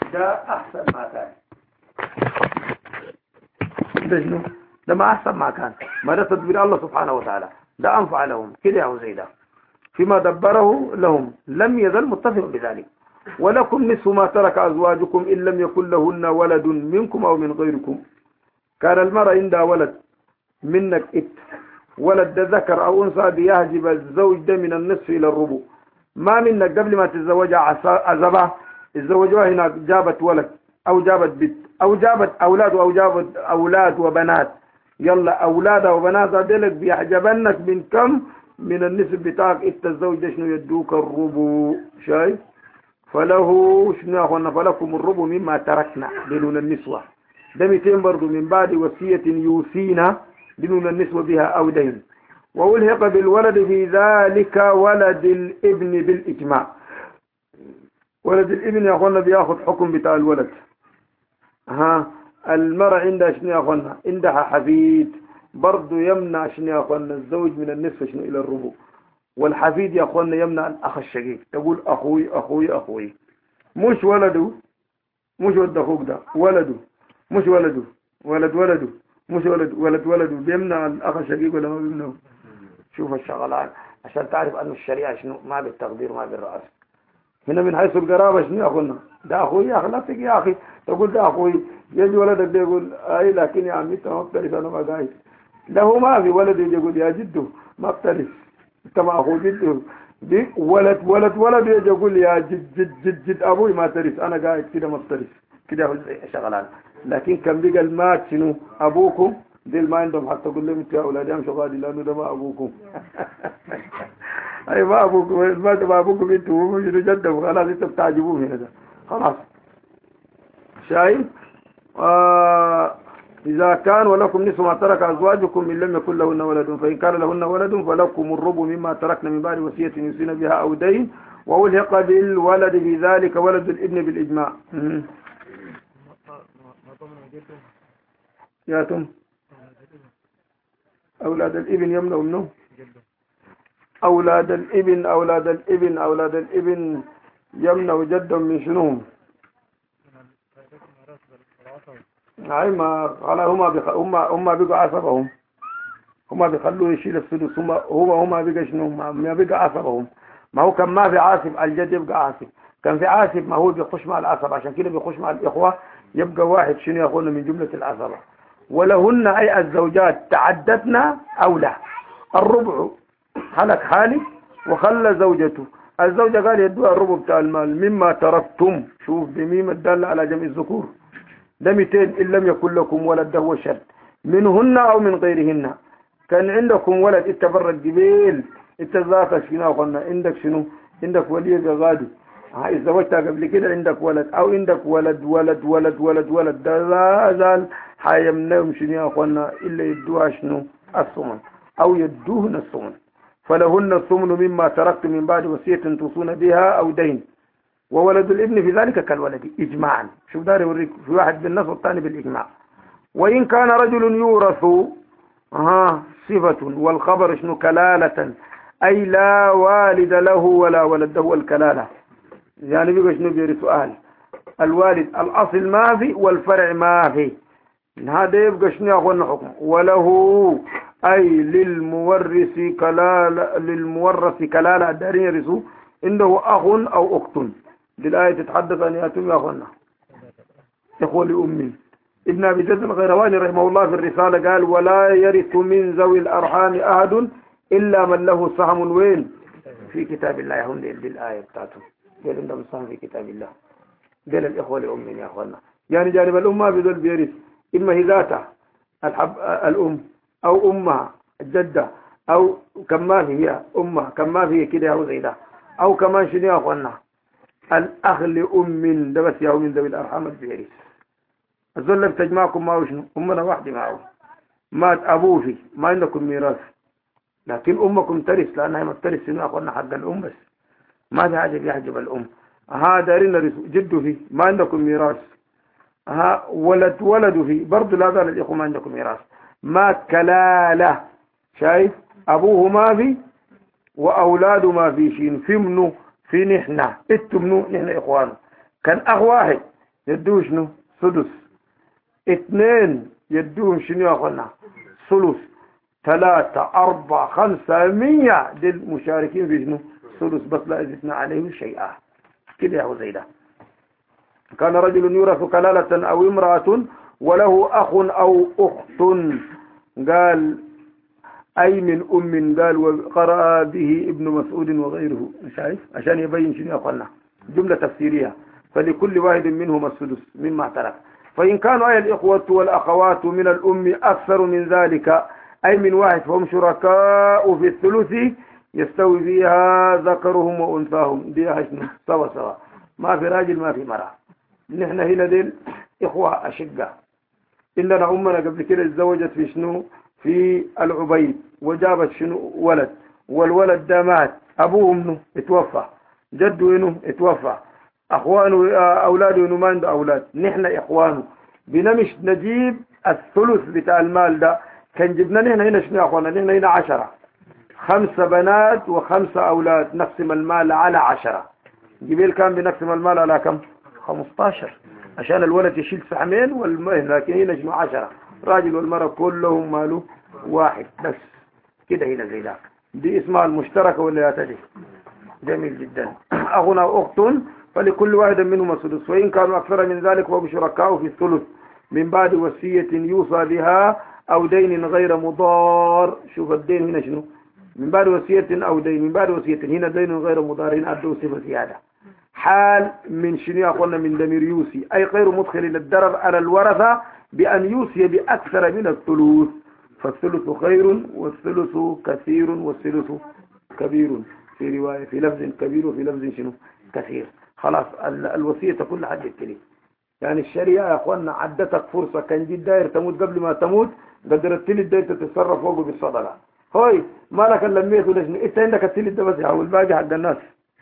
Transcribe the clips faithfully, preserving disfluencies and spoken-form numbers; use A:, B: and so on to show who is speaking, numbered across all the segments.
A: ده أحسن ما كان. ده شنو؟ ده ما أحسن ما كان، ما ده تدبير الله سبحانه وتعالى، ده أنفع لهم كده أو زي ده فيما دبره لهم، لم يزل متفق بذلك. ولكم نصف ما ترك أزواجكم إن لم يكن لهن ولد منكم أو من غيركم. كان المرأة عندها ولد منك إت ولد ده ذكر أو أنثى بيهجب الزوج ده من النصف إلى الربع. ما منك قبل ما تتزوجها عزبها الزوجها هنا جابت ولد أو جابت بنت أو جابت أولاد أو جابت أولاد وبنات، يلا أولاد وبنات ديلك بيحجبنك من كم؟ من النسب بتاعك إنت الزوج ده شنو يدوك الربع. شايف؟ فله شنو يا أخوانا؟ فلكم الربع مما تركنا بدون النسوة. ده مئتين برضو من بعد وصية يوصينا بدون النسوة بها أو دين. وألحق بالولد في ذلك ولد الابن بالإجماع. ولد الابن يا أخوانا بياخد حكم بتاع الولد. ها المرأة عندها شنو يا أخوانا؟ عندها حفيد برضو يمنع شنو يا أخوانا؟ الزوج من النصف شنو إلى الربع. والحفيد يا أخوانا يمنع الأخ الشقيق، تقول أخوي أخوي أخوي، مش ولده، مش ولد أخوك ده، ولده مش ولده، ولد ولده مش ولد ولد ولده، بيمنع الأخ الشقيق ولا ما بيمنعه؟ شوف الشغلات عشان تعرف أن الشريعة شنو ما بالتقدير ما بالرأس. هنا من حيث القرابة شنو يا أخونا؟ ده أخوي يا أخي، لا تجي يا أخي تقول ده أخوي، يجي ولدك ده يقول أي لكن يا عمي أنت ما بتعرف أنا ما قاعد، له ما في ولد يجي يقول يا جده ما بتعرف أنت ما أخو جده، دي ولد ولد ولد يجي يقول يا جد جد جد جد أبوي ما تعرف أنا قاعد كده ما بتعرف كده شغلان. لكن كم بقى المات شنو أبوكم ديل ما عندهم حتى تقول لهم يا أولادي أمشوا غادي لأنه ده ما أبوكم. أي ما أبوكم ما تبع أبوكم أنتوا مش جدهم، خلاص أنتوا بتعجبوه هنا ده خلاص. شايف؟ آه إذا كان ولكم نصف ما ترك أزواجكم إن لم يكن لهن ولد، فإن كان لهن ولد فلكم الربع مما تركنا من بعد وصية يوصين بها أو دين. وألحق بالولد بذلك ولد الابن بالإجماع. ياتم أولاد الابن يمنع منه، أولاد الابن أولاد الابن أولاد الابن يمنع جدا من شنوهم؟ أي ما على هما بخ... هما هما بيقوا عصبهم، هما بيخلوه يشيل السدس، هما هو هما بيقوا شنو؟ ما بيقوا عصبهم. ما هو كان ما في عاصب الجد يبقى عاصب، كان في عاصب ما هو بيخش مع العصب، عشان كده بيخش مع الإخوة يبقى واحد شنو ياخذنا من جملة العصبة. ولهن أي الزوجات تعددنا أو لا الربع، حلق حالي وخلى زوجته، الزوجة قال يدوها الربع بتاع المال مما تركتم. شوف بميم الدالة على جمع الذكور، ده مئتين إن لم يكن لكم ولد، ده هو شرط منهن أو من غيرهن. كان عندكم ولد اتبرد جبيل اتزاقش شنو قلنا عندك شنو؟ عندك ولي غادي اتزوجتها قبل كده عندك ولد أو عندك ولد ولد ولد ولد ولد ده لا زال حيمنعهم شنو يا أخوانا إلا يدوها شنو؟ الثمن أو يدوهن الثمن. فلهن الثمن مما تركت من بعد وصية توصون بها أو دين. وولد الابن في ذلك كالولد إجماعا. شوف داري يوريك في واحد بالنص والثاني بالإجماع. وإن كان رجل يورث ها صفة والخبر شنو كلالة، أي لا والد له ولا ولد، ده هو الكلالة. يعني بيقى شنو بيرث أهل الوالد الأصل ما في والفرع ما في، هذا يبقى شنو ياخذنا حكم. وله أي للمورث كلالة، للمورث كلالة دارين يرثوا عنده أخ أو أخت. دي الآية تتحدث عن ياتم يا أخوانا إخوة لأمي. ابن أبي زيد القيرواني رحمه الله في الرسالة قال ولا يرث من ذوي الأرحام أحد إلا من له سهم وين في كتاب الله. هم دي الآية بتاعتهم قال عندهم سهم في كتاب الله. قال الإخوة لأمي يا أخوانا، يعني جانب الأم ما بذل بيرث، إما هي ذاتها الحب الأم أو أمها الجدة أو كما هي أمها كما هي كده أو زي ده، أو كمان شنو يا أخوانا الأخ لأم ده بس يا من ذوي الأرحام البيرث. الزول بتجمعكم معه شنو؟ أمنا واحدة معه، مات أبوه فيه ما عندكم ميراث، لكن أمكم ترث لأنها ما بترث شنو يا أخوانا حق الأم بس، ما في حاجة بيحجب الأم. ها دارين جده فيه ما عندكم ميراث، ها ولد ولد فيه برضه لا زال الإخوة ما عندكم ميراث. مات كلالة، شايف أبوه ما في وأولاده ما في شيء، في منه في نحن انتم منو نحن إخوانه. كان أخ واحد يدوه شنو سدس. اثنين يدوهم شنو يا اخوانا ثلث. ثلاثة أربعة خمسة مية دي المشاركين في شنو ثلث بس لا يزدنا عليه شيئا كده هو زي ده. كان رجل يورث كلالة أو امرأة وله أخ أو أخت قال أي من أم قال وقرأ به ابن مسعود وغيره مش عارف عشان يبين شنو يا أخوانا جملة تفسيرية. فلكل واحد منهم السدس مما ترك. فإن كانوا أي الإخوة والأخوات من الأم أكثر من ذلك أي من واحد فهم شركاء في الثلث يستوي فيها ذكرهم وأنثاهم دي شنو سوا سوا ما في راجل ما في مرأة. نحن هنا ديل إخوة أشقة إننا أمنا قبل كده اتزوجت في شنو في العبيد وجابت شنو ولد والولد ده مات أبوه منه اتوفى جده إنه اتوفى أخوانه أولاده إنه ما عنده أولاد. نحن إخوانه بنمش نجيب الثلث بتاع المال ده كان جبنا نحن هنا شنو يا أخوانا نحن هنا عشرة خمسة بنات وخمسة أولاد نقسم المال على عشرة. جبيل كان بنقسم المال على كم خمستاشر عشان الولد يشيل سحمين والمهم لكن هنا شنو عشرة راجل والمرأة كلهم ماله واحد بس كده هنا زي ذاك. دي اسمها المشتركة ولا لا تدري جميل جدا. أخونا وأخت فلكل واحد منهم السدس. وإن كانوا أكثر من ذلك فهم شركاء في الثلث من بعد وصية يوصى بها أو دين غير مضار. شوف الدين هنا شنو من بعد وصية أو دين من بعد وصية هنا دين غير مضار هنا أدوا صفة زيادة حال من شنو يا أخوانا من ضمير يوصي أي غير مدخل للضرر على الورثة بأن يوصي بأكثر من الثلث. فالثلث خير والثلث كثير والثلث كبير في رواية في لفظ كبير وفي لفظ شنو كثير. خلاص الوصية كل حد يبتلي يعني الشريعة يا أخوانا عدتك فرصة كان جد داير تموت قبل ما تموت قدرت تلي الداير تتصرف فوقه بالصدقة. هاي مالك اللميت ولا شنو انت عندك التلي ده بس والباقي حق الناس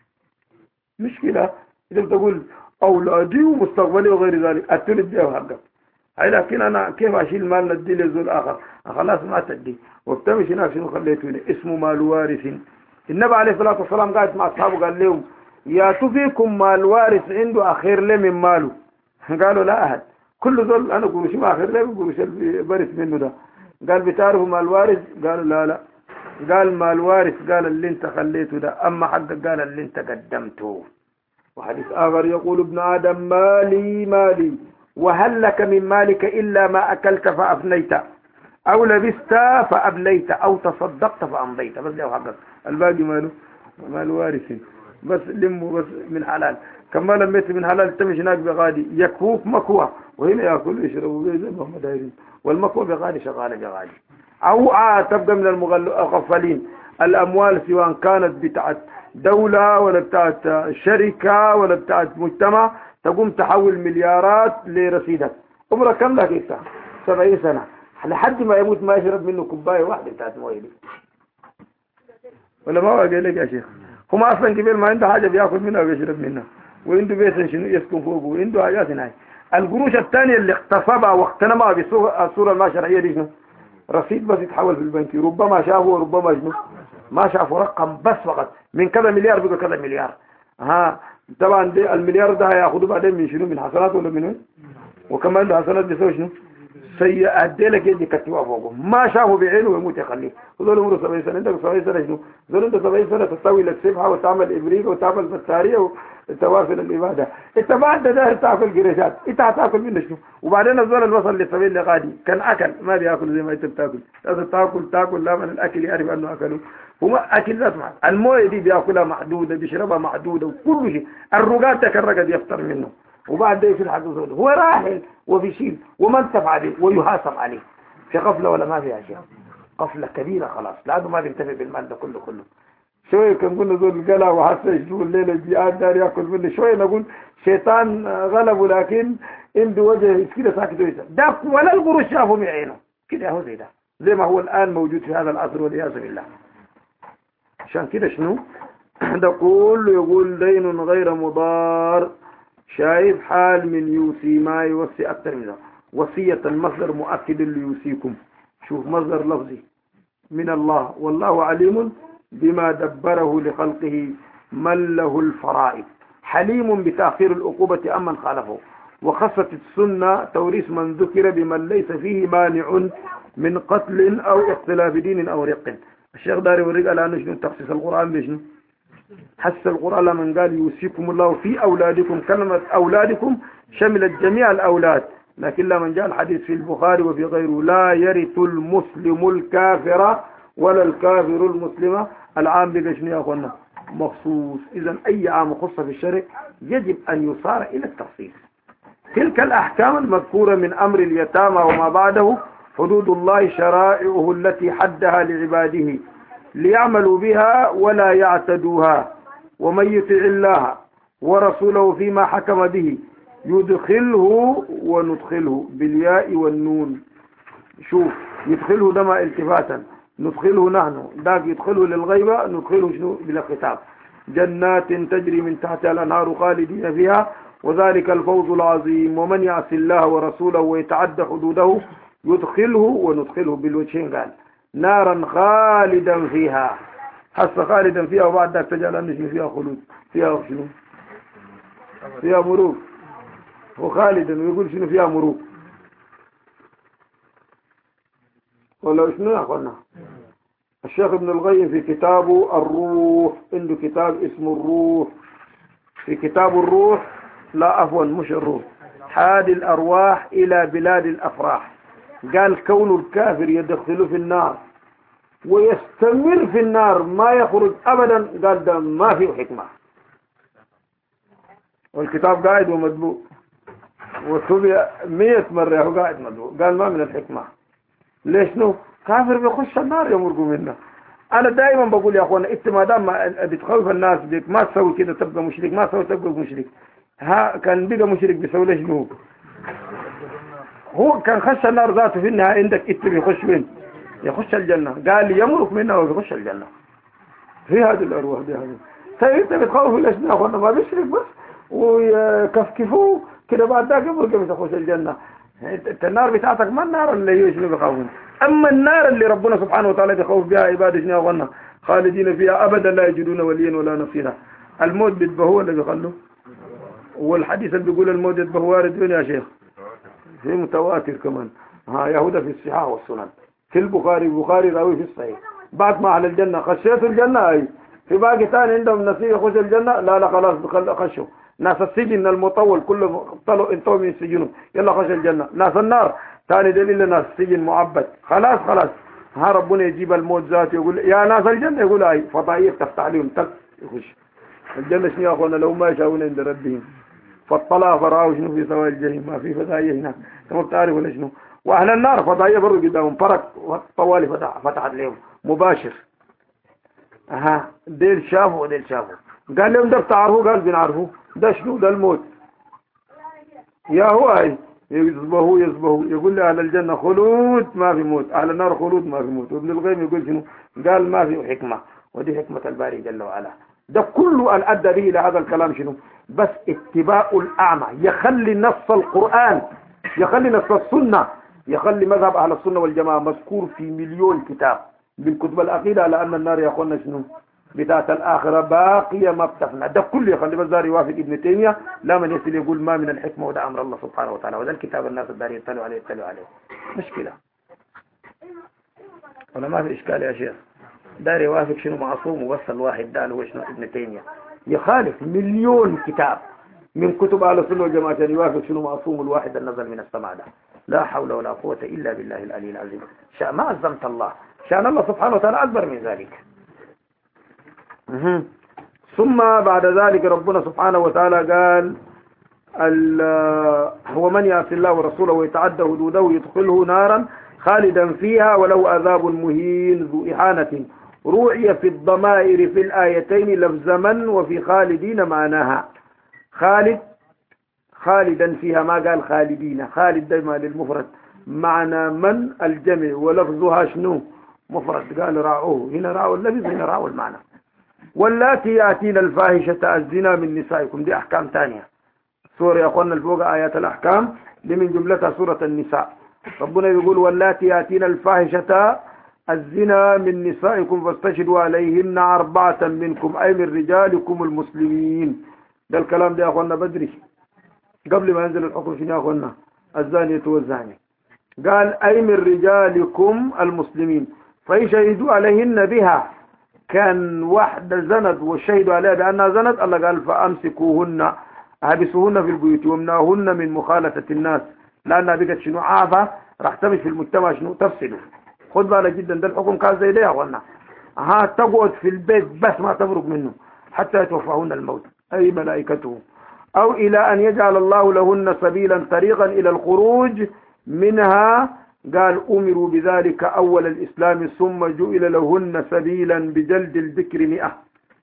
A: مشكلة. إذا بتقول أولادي ومستقبلي وغير ذلك التلي ده حقك هاي لكن أنا كيف أشيل مال ندي لزول آخر خلاص ما تدي وبتمشي هناك شنو خليته هنا اسمه مال وارث. النبي عليه الصلاة والسلام قاعد مع أصحابه قال لهم يا تفيكم مال وارث عنده أخير له من ماله. قالوا لا أحد كل ذول أنا قروش ما أخير له قروش برث منه ده. قال بتعرفوا مال وارث قالوا لا لا. قال مال وارث قال اللي انت خليته ده أما حقك قال اللي انت قدمته. وحديث آخر يقول ابن آدم مالي مالي وهل لك من مالك إلا ما أكلت فأفنيت أو لبست فأبليت أو تصدقت فأمضيت بس له حقك الباقي ماله مال وارث بس لمه بس من حلال. كما لميت من حلال تمشي هناك بغادي يكفوك مكوى وهنا يأكل ويشربوا زي ما هم دايرين والمكوى بغادي شغالة بغادي. أو آه تبقى من المغفلين الأموال سواء كانت بتاعت دولة ولا بتاعت شركة ولا بتاعت مجتمع تقوم تحول مليارات لرصيدك. عمرك كم لك إنت سبعين سنة لحد ما يموت ما يشرب منه كوباية واحدة بتاعت مويه ولا ما هو قال لك يا شيخ هم أصلا قبل ما عنده حاجة بيأكل منها ويشرب منها وعنده بيت شنو يسكن فوقه وعنده حاجات هناك. القروش الثانية اللي اغتصبها واغتنمها بالصورة ما شرعية دي شنو رصيد بس يتحول في البنك ربما شافوا وربما شنو ما شافوا رقم بس فقط من كذا مليار بقى كذا مليار. ها طبعا دي المليار ده هياخدوه بعدين من شنو من حسنات ولا من وين وكمان ده حسنات بيسوي شنو سيئات دي لك يدي كتبوها فوقهم ما شافوا بعينه ويموت يخليه. وذول عمره سبعين سنة عندك سبعين سنة شنو ذول انت سبعين سنة تسوي لك سبحة وتعمل إبريق وتعمل بطارية وتوافل الإبادة. انت بعد ده تاكل قريشات انت هتاكل منه شنو. وبعدين الزول الوصل للسبيل لغادي كان أكل ما بياكل زي ما انت بتاكل لازم تاكل تاكل لا من الأكل يعرف أنه أكله وما أكل ذات معه. المويه دي بياكلها محدودة بيشربها محدودة وكل شيء. الرقاد تكرقد يفطر منه وبعد ده يصير حق زول هو راحل وبيشيل ومنتف عليه ويحاسب عليه في غفلة ولا ما في أشياء غفلة كبيرة خلاص لأنه ما بينتفع بالمال ده كله كله. شوية كان قلنا زول القلع وحاسة يشوف الليلة الجياد دار يأكل منه شوية نقول شيطان غلبه لكن عنده وجه كده ساكت ويسا ده ولا القروش شافه من عينه كده هو زي ده زي ما هو الآن موجود في هذا العصر والعياذ بالله. عشان كده شنو ده كله يقول دين غير مضار. شايف حال من يوصي ما يوصي أكثر من ذلك. وصية المصدر مؤكد ليوصيكم. شوف مصدر لفظي من الله والله عليم بما دبره لخلقه من له الفرائض حليم بتأخير العقوبة أمن خالفه وخصت السنة توريث من ذكر بمن ليس فيه مانع من قتل أو اختلاف دين أو رق. الشيخ داري ورق الآن شنو تخصيص القرآن بشنو؟ حس القرآن لمن قال يوصيكم الله في أولادكم، كلمة أولادكم شملت جميع الأولاد، لكن لمن جاء الحديث في البخاري وفي غيره لا يرث المسلم الكافر ولا الكافر المسلم، العام بقشني يا أخوانا مخصوص. إذا أي عام خص في الشرع يجب أن يصار إلى التخصيص. تلك الأحكام المذكورة من أمر اليتامى وما بعده حدود الله شرائعه التي حدها لعباده ليعملوا بها ولا يعتدوها. ومن يطع الله ورسوله فيما حكم به يدخله وندخله بالياء والنون. شوف يدخله دم التفاتا، ندخله نحن ذاك يدخله للغيبة، ندخله شنو بلا خطاب. جنات تجري من تحتها الأنهار خالدين فيها وذلك الفوز العظيم. ومن يعص الله ورسوله ويتعدى حدوده يدخله وندخله بالوجهين، قال نارا خالدا فيها، حس خالدا فيها وبعد ذلك تجعل أن فيها خلود، فيها شنو فيها مروق، وخالدا ويقول شنو فيها مروق. ولا شنو يا أخوانا؟ الشيخ ابن القيم في كتابه الروح، عنده كتاب اسمه الروح، في كتاب الروح لا عفوا مش الروح، حاد الأرواح إلى بلاد الأفراح، قال كون الكافر يدخل في النار ويستمر في النار ما يخرج أبدا، قال ده ما فيه حكمة. والكتاب قاعد ومدبوء وتبع مية مرة هو قاعد مدبوء، قال ما من الحكمة. ليش نو كافر بيخش النار يمرقوا منه. أنا دائما بقول يا أخوانا إنت ما دام بتخوف الناس بك ما تسوي كده تبقى مشرك، ما تسوي تبقى مشرك. ها كان بقى مشرك بيسوي ليش نو؟ هو كان خش النار ذاته في النهاية عندك إنت بيخش وين؟ يخش الجنة، قال يمرق منها ويخش الجنة. في هذه الأرواح دي هذه. طيب أنت بتخوف ليش يا أخوانا ما بيشرك بس ويكفكفوه كده بعد ذاك يمرق بتخش الجنة. النار بتاعتك ما النار اللي هي شنو بيخوفون، اما النار اللي ربنا سبحانه وتعالى بيخوف بها عباده شنو غنى خالدين فيها ابدا لا يجدون وليا ولا نصيرا. الموت بيتبهو ولا بيخلوا؟ والحديث اللي بيقول الموت يتبهو وارد وين يا شيخ؟ في متواتر كمان، ها يهودا في الصحاح والسنن، في البخاري البخاري راوي في الصحيح. بعد ما اهل الجنه خشيت الجنه اي في باقي ثاني عندهم نصيب يخش الجنه، لا لا خلاص خشوا. ناس السجن المطول كلهم طلعوا انتوا من سجنهم يلا خش الجنة. ناس النار ثاني دليل ناس سجن معبد خلاص خلاص ها ربنا يجيب الموت ذاته يقول يا ناس الجنة، يقول اي فضائية تفتح عليهم تك يخش الجنة. شنو يا اخوانا لو ما يشاءون عند ربهم فاطلع فرعوا شنو في سواء الجحيم، ما في فضائية هناك انت ما بتعرف ولا شنو. واهل النار فضائية برضه قدامهم فرق طوالي فتح فتحت لهم مباشر. اها ديل شافوا وديل شافوا، قال لهم ده بتعرفوا؟ قال بنعرفوا. ده شنو؟ ده الموت يا هو اي يصبهوا يصبهوا. يقول لي اهل الجنه خلود ما في موت، اهل النار خلود ما في موت. وابن القيم يقول شنو؟ قال ما في حكمه، ودي حكمه الباري جل وعلا. ده كله الادى به الى هذا الكلام شنو؟ بس اتباع الاعمى يخلي نص القران، يخلي نص السنه، يخلي مذهب اهل السنه والجماعه مذكور في مليون كتاب من كتب العقيده على ان النار يا اخوانا شنو؟ بتاعت الآخرة باقية ما بتفنى. ده كله يخلي بس دار يوافق ابن تيمية لا من يصل يقول ما من الحكمة وده أمر الله سبحانه وتعالى، وده الكتاب الناس الدار يطلعوا عليه يطلعوا عليه مشكلة ولا ما في إشكال يا شيخ؟ دار يوافق شنو معصوم وبس الواحد ده هو شنو ابن تيمية يخالف مليون كتاب من كتب أهل السنة والجماعة يوافق شنو معصوم الواحد النزل من السماء ده. لا حول ولا قوة إلا بالله العلي العظيم. شاء ما عظمت الله شأن الله سبحانه وتعالى أكبر من ذلك. ثم بعد ذلك ربنا سبحانه وتعالى قال هو من يعص الله ورسوله ويتعدى حدوده يدخله نارا خالدا فيها وله عذاب مهين ذو إحانة. روعي في الضمائر في الآيتين لفظ من وفي خالدين معناها. خالد خالدا فيها ما قال خالدين، خالد دائما للمفرد، معنى من الجمع ولفظها شنو؟ مفرد. قال راعوه، هنا راعوا اللفظ هنا راعوا المعنى. واللاتي يأتين الفاحشة الزنا من نسائكم، دي أحكام ثانية. سورة يا أخوانا الفوق آيات الأحكام دي من جملتها سورة النساء. ربنا يقول واللاتي يأتين الفاحشة الزنا من نسائكم فاستشهدوا عليهن أربعة منكم أي من رجالكم المسلمين. ده الكلام ده يا أخوانا بدري قبل ما ينزل الحكم شنو يا أخوانا؟ الزانية والزاني. قال أي من رجالكم المسلمين فإن شهدوا عليهن بها، كان واحدة زند وشهدوا عليها بأنها زند، الله قال فأمسكوهن، أحبسوهن في البيوت وامنعوهن من مخالطة الناس، لأنها بقت شنو عافة راح تمشي في المجتمع شنو تفسده. خد بالك جدا، ده الحكم كان زي ده يا أخوانا. ها تقعد في البيت بس ما تفرق منه حتى يتوفاهن الموت أي ملائكته، أو إلى أن يجعل الله لهن سبيلا طريقا إلى الخروج منها. قال أمروا بذلك أول الإسلام ثم جئل لهن سبيلا بجلد الذكر مئة.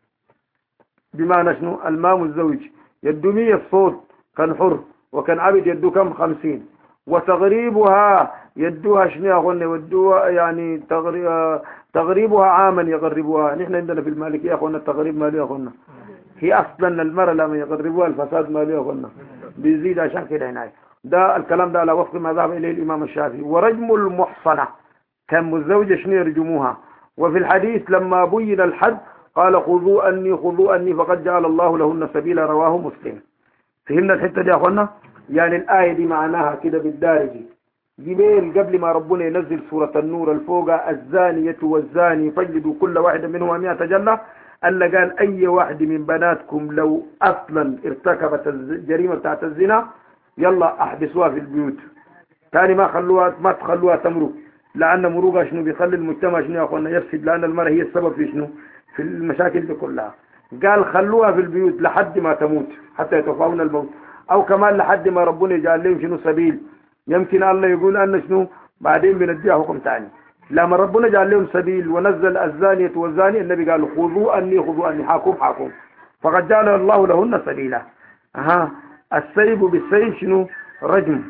A: بمعنى شنو؟ المام الزوج يدو مية الصوت كان حر، وكان عبد يدو كم؟ خمسين. وتغريبها يدوها شنو يا أخوانا؟ يدوها يعني تغريبها عاما يغربوها. نحن عندنا في المالكية يا أخوانا التغريب مالي يا أخوانا، هي أصلا المرأة لما يغربوها الفساد مالي يا أخوانا بيزيد، عشان كده هناك. ده الكلام ده على وفق ما ذهب إليه الإمام الشافعي. ورجم المحصنة كان متزوجة شنو يرجموها. وفي الحديث لما بين الحد قال خذوا أني خذوا أني فقد جعل الله لهن سبيلا، رواه مسلم. فهمنا الحتة دي يا أخوانا؟ يعني الآية دي معناها كده بالدارجي جبال قبل ما ربنا ينزل سورة النور الفوقة الزانية والزاني فاجلدوا كل واحد منهما مئة جلة، ألا قال أي واحد من بناتكم لو أصلا ارتكبت الجريمة بتاعت الزنا يلا أحبسوها في البيوت، تاني ما خلوها ما تخلوها تمرق، لأن مروقها شنو بيخلي المجتمع شنو يا أخوانا يفسد، لأن المرأة هي السبب في شنو في المشاكل دي كلها. قال خلوها في البيوت لحد ما تموت حتى يتوفاون الموت، أو كمان لحد ما ربنا يجعل لهم شنو سبيل. يمكن الله يقول أن شنو بعدين بنديها حكم ثاني. لما ربنا جعل لهم سبيل ونزل الزانية والزاني، النبي قال خذوا أني خذوا أني حاكم حاكم، فقد جعل الله لهن سبيلا. ها السيب بالسيف شنو؟ رجم.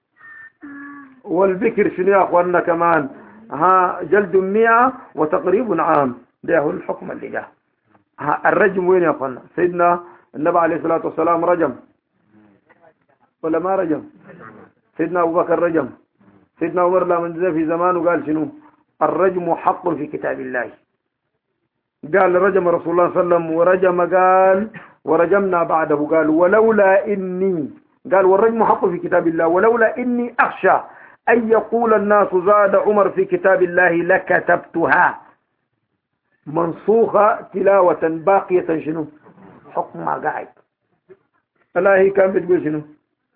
A: والبكر شنو يا أخواننا كمان؟ ها جلد مئة وتقريب عام. ده هو الحكم اللي جاء. ها الرجم وين يا أخواننا؟ سيدنا النبي عليه الصلاة والسلام رجم ولا ما رجم؟ سيدنا أبو بكر رجم. سيدنا عمر لما نزل في زمانه قال شنو؟ الرجم حق في كتاب الله. قال رجم رسول الله صلى الله عليه وسلم ورجم، قال ورجمنا بعده، قال ولولا إني، قال والرجم حق في كتاب الله ولولا إني أخشى أن يقول الناس زاد عمر في كتاب الله لكتبتها منسوخة تلاوة باقية شنو؟ حكم ما قاعد. الله هي كان بتقول شنو؟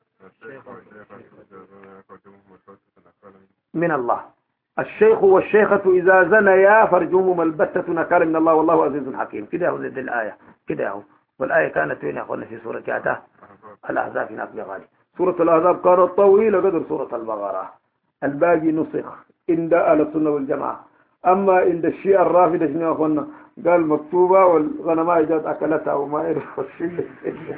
A: من الله. الشيخ والشيخة إذا زنيا فرجوهما البتة نكالا من الله والله عزيز حكيم. كده هو زي الآية كده هو. والآية كانت وين يا أخوانا؟ في سورة كاتا الأحزاب. ناس بغالي سورة الأحزاب كانت طويلة قدر سورة البقرة، الباقي نسخ عند أهل السنة والجماعة. أما عند الشيعة الرافضة شنو يا أخوانا؟ قال مكتوبة والغنماء جات أكلتها وما يعرفوا الشيء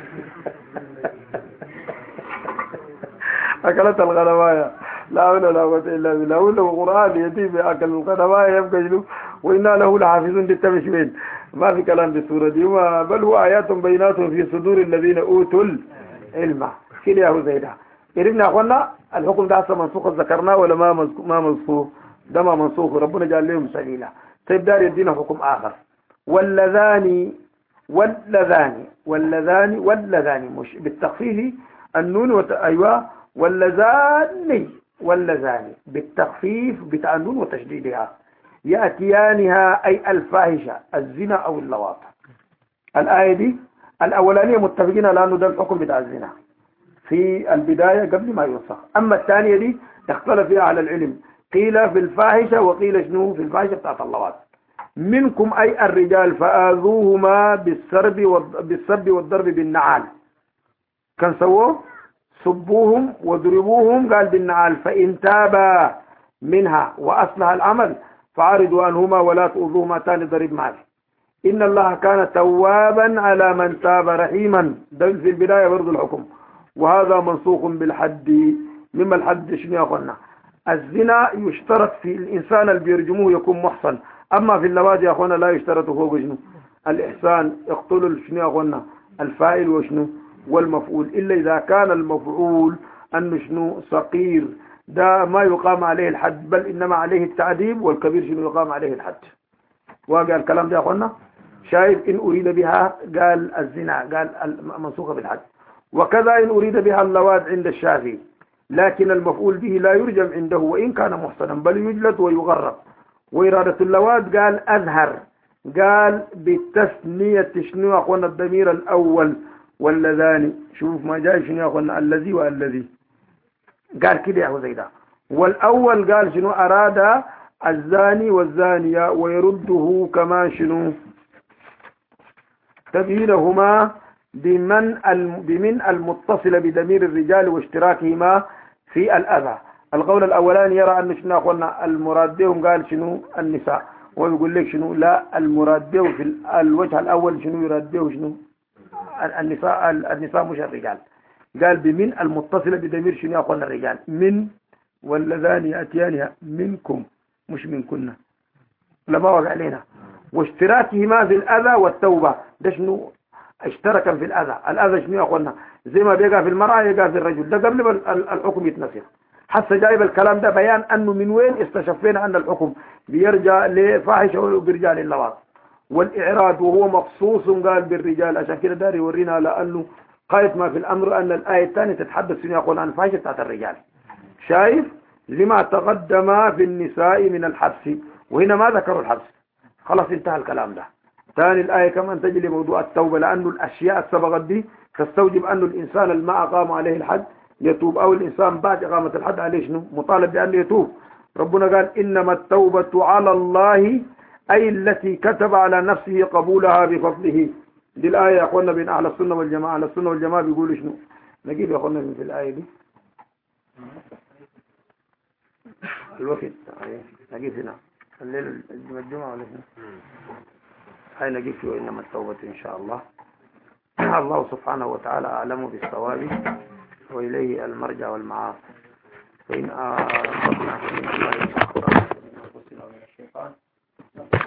A: أكلتها الغنماء. لا حول ولا قوة إلا بالله. وله قرآن يتيم أكل الغنماء يبقى جلو وإنا له لحافظون للتمشمين. ما في كلام بالسورة دي، بل هو آيات بينات في صدور الذين أوتوا العلم. كده يا هو زيدا. قربنا يا أخوانا الحكم ده أصلا منسوخ ذكرناه ولا ما ما منسوخ؟ ده ما منسوخ، ربنا جعل لهم سبيلا. طيب دار يدينا حكم آخر. واللذان واللذان واللذان واللذان مش بالتخفيف النون وت... أيوة واللذان واللذان بالتخفيف بتاع النون وتشديدها يأتيانها أي الفاحشة الزنا أو اللواط. الآية دي الأولانية متفقين على أنه ده الحكم بتاع الزنا في البداية قبل ما يوصف. أما الثانية دي اختلف فيها على العلم، قيل في الفاحشة وقيل شنو في الفاحشة بتاعت اللواط. منكم أي الرجال فآذوهما بالسرب بالسب والضرب بالنعال. كان سووه سبوهم وضربوهم قال بالنعال، فإن تابا منها وأصلح العمل فعرضوا عنهما ولا تؤذوهما تاني ضرب معه. إن الله كان توابا على من تاب رحيما. ده في البداية برضو الحكم. وهذا منسوخ بالحد. مما الحد شنو يا أخوانا؟ الزنا يشترط في الإنسان اللي بيرجموه يكون محصن، أما في اللواط يا أخوانا لا يشترط فوق شنو الإحسان. اقتلوا شنو يا أخوانا؟ الفاعل وشنو والمفعول، إلا إذا كان المفعول أنه شنو صغير ده ما يقام عليه الحد، بل إنما عليه التعذيب، والكبير شنو يقام عليه الحد. واقع الكلام ده يا أخوانا؟ شايف إن أريد بها قال الزنا قال منسوخة بالحد. وكذا إن أريد بها اللواد عند الشافعي، لكن المفعول به لا يرجم عنده وإن كان محسنا، بل يجلد ويغرب. وإرادة اللواد قال أظهر، قال بالتثنية شنو يا أخوانا الضمير الأول واللذان، شوف ما جاي شنو يا أخوانا الذي والذي، قال كده يا زيدا. والأول قال شنو أراد الزاني والزانية، ويرده كمان شنو تبيينهما بمن بمن المتصلة بضمير الرجال واشتراكهما في الأذى. القول الأولاني يرى أن شنو قلنا المراد بهم قال شنو النساء، ويقول لك شنو لا المراد به في الوجه الأول شنو يراد به شنو النساء، النساء مش الرجال. قال بمن المتصلة بضمير شنو قلنا الرجال، من واللذان يأتيانها منكم مش منكن، لما وقع علينا. واشتراكهما في الأذى والتوبة، ده شنو اشتركا في الأذى. الأذى شنو يا أخوانا زي ما بيقع في المرأة يقع في الرجل، ده قبل ما الحكم يتنسخ. حتى جايب الكلام ده بيان أنه من وين استشفينا أن الحكم بيرجع لفاحشة وبيرجع لللواط. والإعراض وهو مخصوص قال بالرجال، عشان كده داري يورينا لأنه قايد ما في الأمر أن الآية الثانية تتحدث شنو يقول عن فاحشة بتاعت الرجال. شايف لما تقدم في النساء من الحبس، وهنا ما ذكروا الحبس، خلاص انتهى الكلام ده. ثاني الآية كمان تجي لموضوع التوبة، لأنه الأشياء السبقت دي تستوجب أنه الإنسان الما أقام عليه الحد يتوب، أو الإنسان بعد إقامة الحد عليه شنو مطالب بأن يتوب. ربنا قال إنما التوبة على الله، أي التي كتب على نفسه قبولها بفضله. دي الآية يا أخوانا بين أهل السنة والجماعة. أهل السنة والجماعة بيقولوا شنو؟ نجيب يا أخوانا في الآية دي الوقت نجيب هنا الليل الجمعة ولا هنا هاي نجيب فيه إنما التوبة إن شاء الله. الله سبحانه وتعالى أعلم بالصواب، وإليه المرجع والمعاد. فإن أردنا من الله من الشيطان